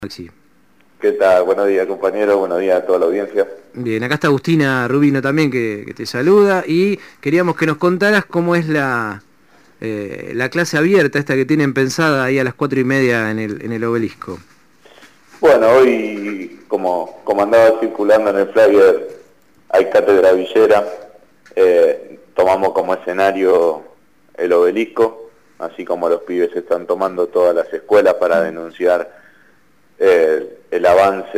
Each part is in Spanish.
Maxi. ¿Qué tal? Buenos días, compañero. Buenos días a toda la audiencia. Bien, acá está Agustina Rubino también que te saluda y queríamos que nos contaras cómo es la clase abierta, esta que tienen pensada ahí a las 4:30 en el obelisco. Bueno, hoy, como andaba circulando en el flyer, hay cátedra villera. Tomamos como escenario el obelisco, así como los pibes están tomando todas las escuelas para denunciar el avance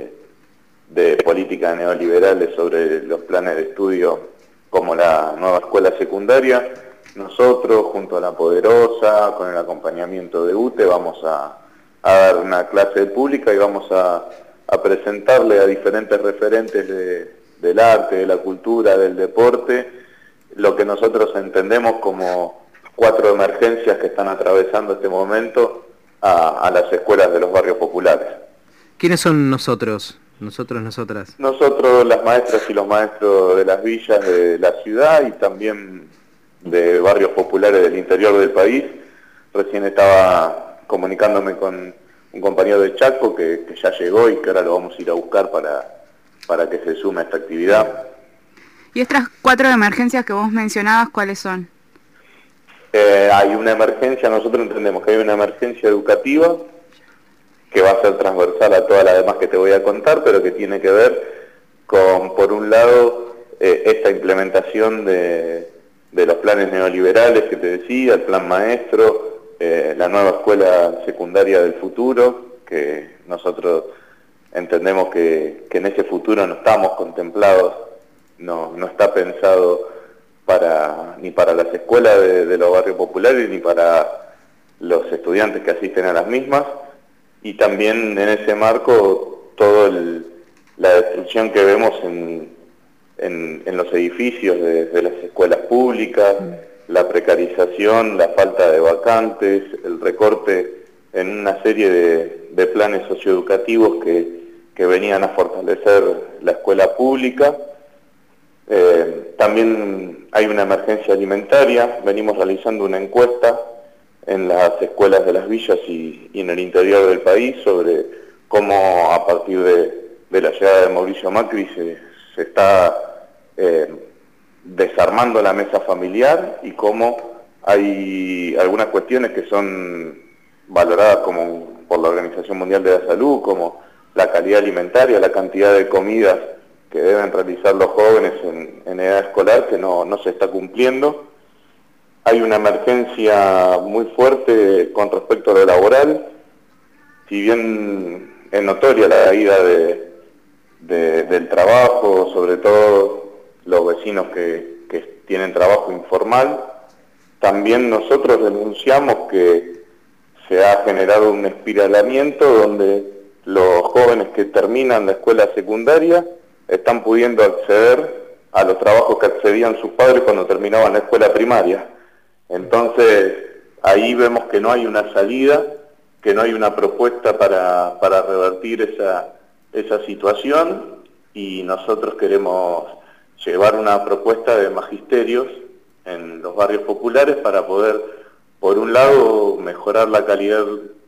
de políticas neoliberales sobre los planes de estudio, como la nueva escuela secundaria. Nosotros, junto a La Poderosa, con el acompañamiento de UTE, vamos a dar una clase pública y vamos a presentarle a diferentes referentes del arte, de la cultura, del deporte, lo que nosotros entendemos como 4 emergencias que están atravesando este momento a las escuelas de los barrios populares. ¿Quiénes son nosotros? Nosotros, nosotras. Nosotros, las maestras y los maestros de las villas de la ciudad y también de barrios populares del interior del país. Recién estaba comunicándome con un compañero de Chaco que ya llegó y que ahora lo vamos a ir a buscar para que se sume a esta actividad. ¿Y estas 4 emergencias que vos mencionabas, cuáles son? Hay una emergencia, nosotros entendemos que hay una emergencia educativa que va a ser transversal a todas las demás que te voy a contar, pero que tiene que ver con, por un lado, esta implementación de los planes neoliberales que te decía, el plan maestro, la nueva escuela secundaria del futuro, que nosotros entendemos que en ese futuro no estamos contemplados, no está pensado ni para las escuelas de los barrios populares ni para los estudiantes que asisten a las mismas, y también en ese marco toda la destrucción que vemos en los edificios de las escuelas públicas, la precarización, la falta de vacantes, el recorte en una serie de planes socioeducativos que venían a fortalecer la escuela pública. También hay una emergencia alimentaria. Venimos realizando una encuesta en las escuelas de las villas y en el interior del país sobre cómo a partir de la llegada de Mauricio Macri se está desarmando la mesa familiar y cómo hay algunas cuestiones que son valoradas por la Organización Mundial de la Salud, como la calidad alimentaria, la cantidad de comidas que deben realizar los jóvenes en edad escolar, que no se está cumpliendo. Hay una emergencia muy fuerte con respecto a lo laboral. Si bien es notoria la caída del trabajo, sobre todo los vecinos que tienen trabajo informal, también nosotros denunciamos que se ha generado un espiralamiento donde los jóvenes que terminan la escuela secundaria están pudiendo acceder a los trabajos que accedían sus padres cuando terminaban la escuela primaria. Entonces, ahí vemos que no hay una salida, que no hay una propuesta para revertir esa situación, y nosotros queremos llevar una propuesta de magisterios en los barrios populares para poder, por un lado, mejorar la calidad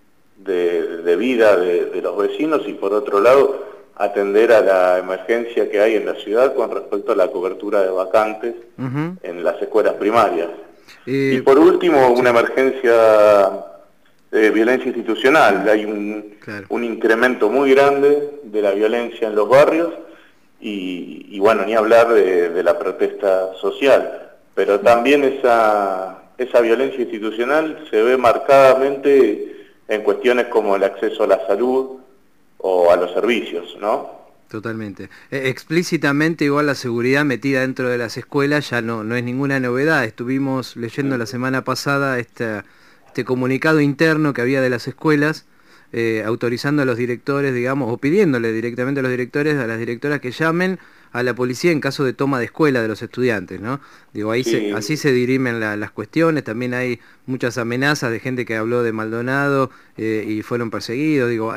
de vida de los vecinos y, por otro lado, atender a la emergencia que hay en la ciudad con respecto a la cobertura de vacantes en las escuelas primarias. Y por último, una emergencia de violencia institucional. Hay un incremento muy grande de la violencia en los barrios y bueno, ni hablar de la protesta social. Pero también esa violencia institucional se ve marcadamente en cuestiones como el acceso a la salud o a los servicios, ¿no? Totalmente. Explícitamente igual la seguridad metida dentro de las escuelas ya no es ninguna novedad. Estuvimos leyendo la semana pasada este comunicado interno que había de las escuelas, autorizando a los directores, digamos, o pidiéndole directamente a los directores, a las directoras que llamen a la policía en caso de toma de escuela de los estudiantes, ¿no? Digo, ahí Sí. así se dirimen las cuestiones. También hay muchas amenazas de gente que habló de Maldonado y fueron perseguidos. Digo,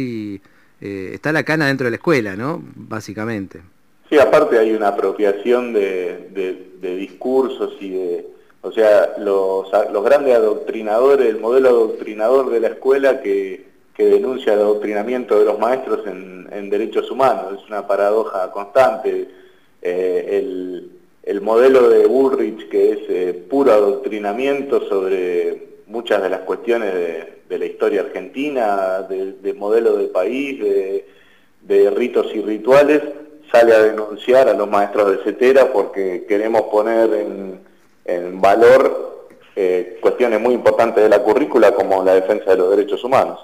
está la cana dentro de la escuela, ¿no? Básicamente. Sí, aparte hay una apropiación de discursos o sea, los grandes adoctrinadores, el modelo adoctrinador de la escuela que que denuncia el adoctrinamiento de los maestros en derechos humanos. Es una paradoja constante. El modelo de Bullrich, que es puro adoctrinamiento sobre muchas de las cuestiones de la historia argentina, de modelo de país, de ritos y rituales, sale a denunciar a los maestros de CETERA porque queremos poner en valor cuestiones muy importantes de la currícula como la defensa de los derechos humanos.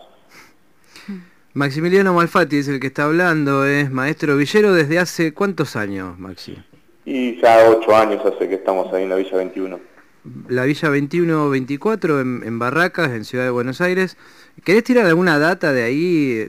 Maximiliano Malfatti es el que está hablando, es maestro villero desde hace ¿cuántos años, Maxi? Y ya 8 años hace que estamos ahí en la Villa 21. La Villa 21-24 en Barracas, en Ciudad de Buenos Aires. ¿Querés tirar alguna data de ahí,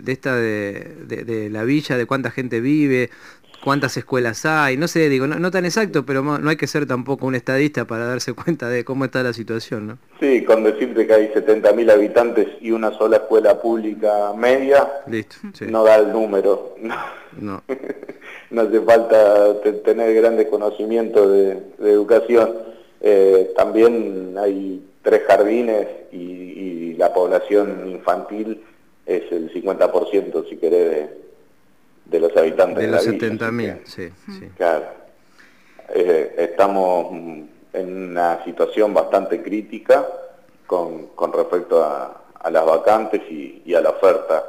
de la villa, de cuánta gente vive, cuántas escuelas hay? No sé, digo, no tan exacto, pero no hay que ser tampoco un estadista para darse cuenta de cómo está la situación, ¿no? Sí, con decirte que hay 70.000 habitantes y una sola escuela pública media, listo, sí. No da el número. No. No hace falta tener grandes conocimientos de educación. También hay 3 jardines y la población infantil es el 50%, si querés, de los habitantes de los la villa. 70.000, sí. Claro. Estamos en una situación bastante crítica con respecto a las vacantes y a la oferta.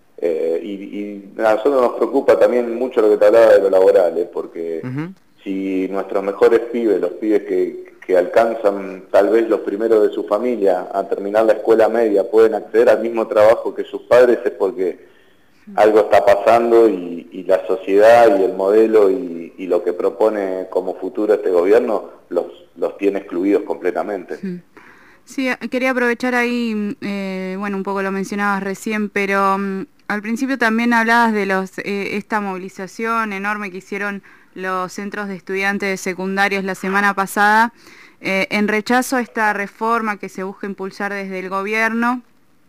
Y a nosotros nos preocupa también mucho lo que te hablaba de lo laboral, porque si nuestros mejores pibes, los pibes que alcanzan tal vez los primeros de su familia a terminar la escuela media, pueden acceder al mismo trabajo que sus padres, es porque algo está pasando y la sociedad y el modelo y lo que propone como futuro este gobierno los tiene excluidos completamente. Sí, quería aprovechar ahí, bueno, un poco lo mencionabas recién, pero al principio también hablabas de esta movilización enorme que hicieron los centros de estudiantes de secundarios la semana pasada, en rechazo a esta reforma que se busca impulsar desde el gobierno,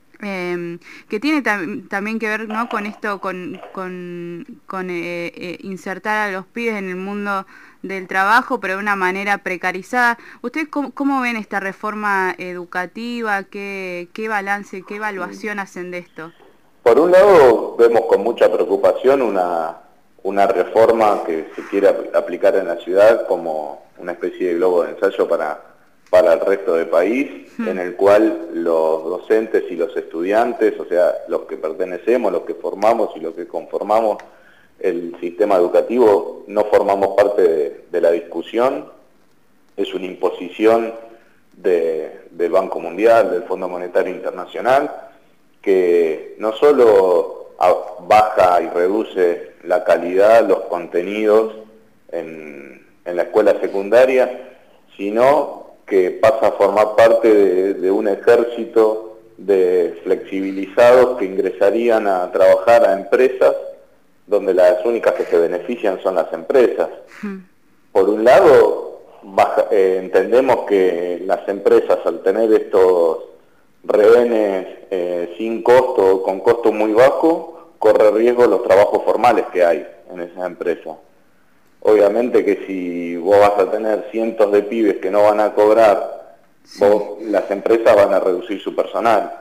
que tiene también que ver, ¿no?, con esto, con insertar a los pibes en el mundo del trabajo, pero de una manera precarizada. ¿Ustedes cómo ven esta reforma educativa? ¿Qué balance, qué evaluación hacen de esto? Por un lado, vemos con mucha preocupación una reforma que se quiere aplicar en la ciudad como una especie de globo de ensayo para el resto del país, en el cual los docentes y los estudiantes, o sea, los que pertenecemos, los que formamos y los que conformamos el sistema educativo, no formamos parte de la discusión. Es una imposición del Banco Mundial, del Fondo Monetario Internacional, que no solo baja y reduce la calidad, los contenidos en la escuela secundaria, sino que pasa a formar parte de un ejército de flexibilizados que ingresarían a trabajar a empresas donde las únicas que se benefician son las empresas. Por un lado, entendemos que las empresas, al tener estos rehenes sin costo o con costo muy bajo, corre riesgo los trabajos formales que hay en esas empresas. Obviamente que si vos vas a tener cientos de pibes que no van a cobrar, las empresas van a reducir su personal.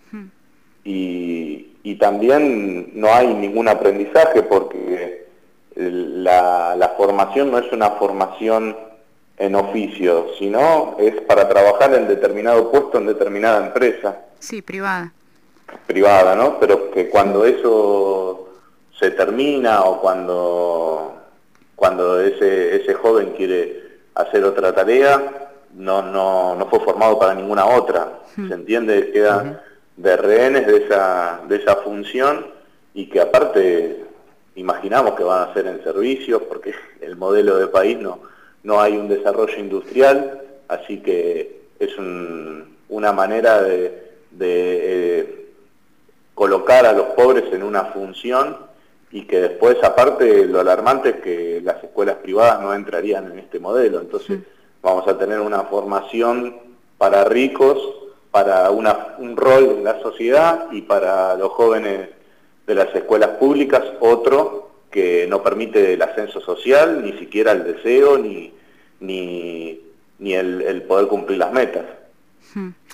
Y también no hay ningún aprendizaje porque la formación no es una formación en oficio, sino es para trabajar en determinado puesto en determinada empresa. Sí, privada. Privada, ¿no? Pero que cuando eso se termina o cuando ese joven quiere hacer otra tarea, no fue formado para ninguna otra. ¿Se entiende? Queda de rehenes de esa función, y que aparte imaginamos que van a ser en servicios, porque el modelo de país no hay un desarrollo industrial, así que es una manera de colocar a los pobres en una función, y que después, aparte, lo alarmante es que las escuelas privadas no entrarían en este modelo. Entonces vamos a tener una formación para ricos, para un rol en la sociedad, y para los jóvenes de las escuelas públicas otro que no permite el ascenso social, ni siquiera el deseo, ni el poder cumplir las metas.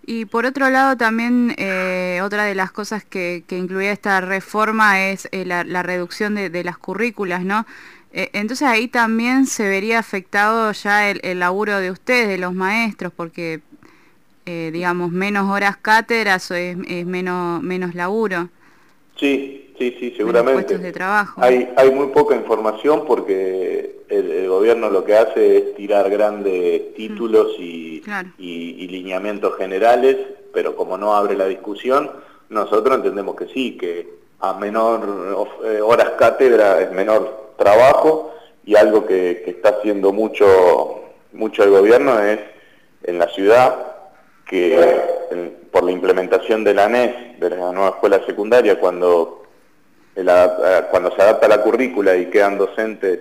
Y por otro lado también otra de las cosas que incluía esta reforma es la reducción de las currículas, ¿no? Entonces ahí también se vería afectado ya el laburo de ustedes, de los maestros, porque digamos menos horas cátedras es menos laburo. Sí, seguramente. Menos puestos de trabajo. Hay muy poca información porque el gobierno lo que hace es tirar grandes títulos claro. y lineamientos generales, pero como no abre la discusión, nosotros entendemos que sí, que a menor horas cátedra es menor trabajo, y algo que está haciendo mucho el gobierno es en la ciudad, que por la implementación de la ANES, de la nueva escuela secundaria, cuando se adapta la currícula y quedan docentes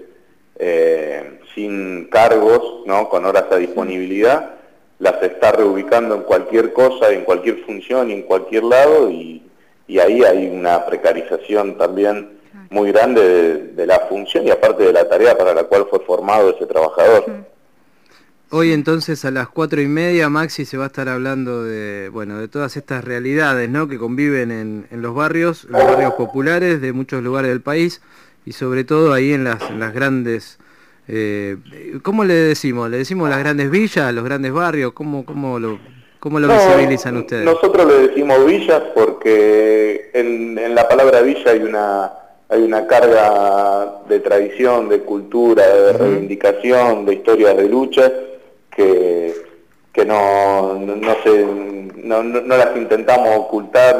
sin cargos, ¿no?, con horas a disponibilidad, las está reubicando en cualquier cosa, en cualquier función y en cualquier lado, y ahí hay una precarización también muy grande de la función y aparte de la tarea para la cual fue formado ese trabajador. Hoy entonces a las 4:30, Maxi, se va a estar hablando de todas estas realidades, ¿no?, que conviven en los barrios populares de muchos lugares del país, y sobre todo ahí en las grandes, ¿cómo le decimos? ¿Le decimos las grandes villas, los grandes barrios? ¿Cómo lo visibilizan ustedes? Nosotros le decimos villas porque en la palabra villa hay una carga de tradición, de cultura, de reivindicación, de historias de lucha, que no las intentamos ocultar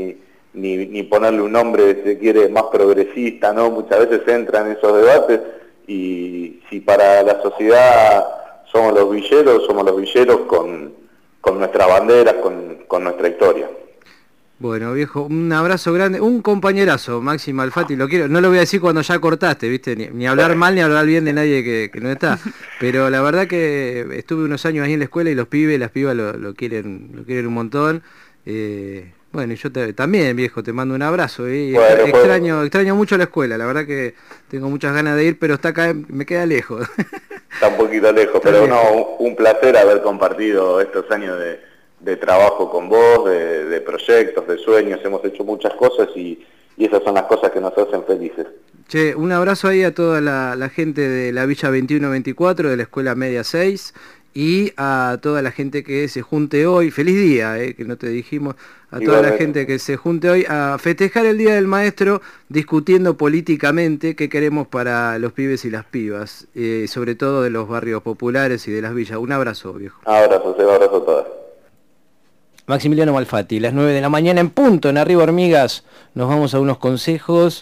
ni ponerle un nombre, si se quiere, más progresista, ¿no? Muchas veces entran en esos debates, y si para la sociedad somos los villeros con nuestras banderas, con nuestra historia. Bueno, viejo, un abrazo grande, un compañerazo, Maxi Malfatti, lo quiero, no lo voy a decir cuando ya cortaste, ¿viste? Ni hablar mal ni hablar bien de nadie que no está, pero la verdad que estuve unos años ahí en la escuela y los pibes, las pibas lo quieren un montón. Bueno, y yo también, viejo, te mando un abrazo. Bueno, extraño mucho la escuela, la verdad que tengo muchas ganas de ir, pero está acá, me queda lejos. Está un poquito lejos, pero no, un placer haber compartido estos años de trabajo con vos, de proyectos, de sueños. Hemos hecho muchas cosas y esas son las cosas que nos hacen felices. Che, un abrazo ahí a toda la gente de la Villa 2124, de la Escuela Media 6, y a toda la gente que se junte hoy, feliz día, que no te dijimos, a toda la gente que se junte hoy a festejar el Día del Maestro, discutiendo políticamente qué queremos para los pibes y las pibas, sobre todo de los barrios populares y de las villas. Un abrazo, viejo. Abrazo, Seba, abrazo a todas. Maximiliano Malfatti, las 9 de la mañana en punto, en Arriba Hormigas. Nos vamos a unos consejos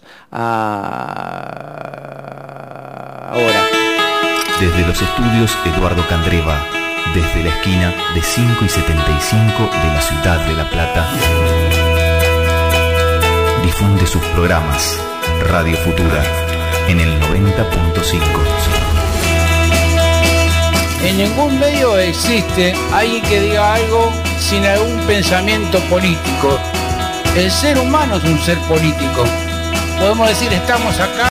ahora. Desde los estudios Eduardo Candreva, desde la esquina de 5 y 75 de la ciudad de La Plata, difunde sus programas Radio Futura en el 90.5. En ningún medio existe alguien que diga algo sin algún pensamiento político. El ser humano es un ser político. Podemos decir, estamos acá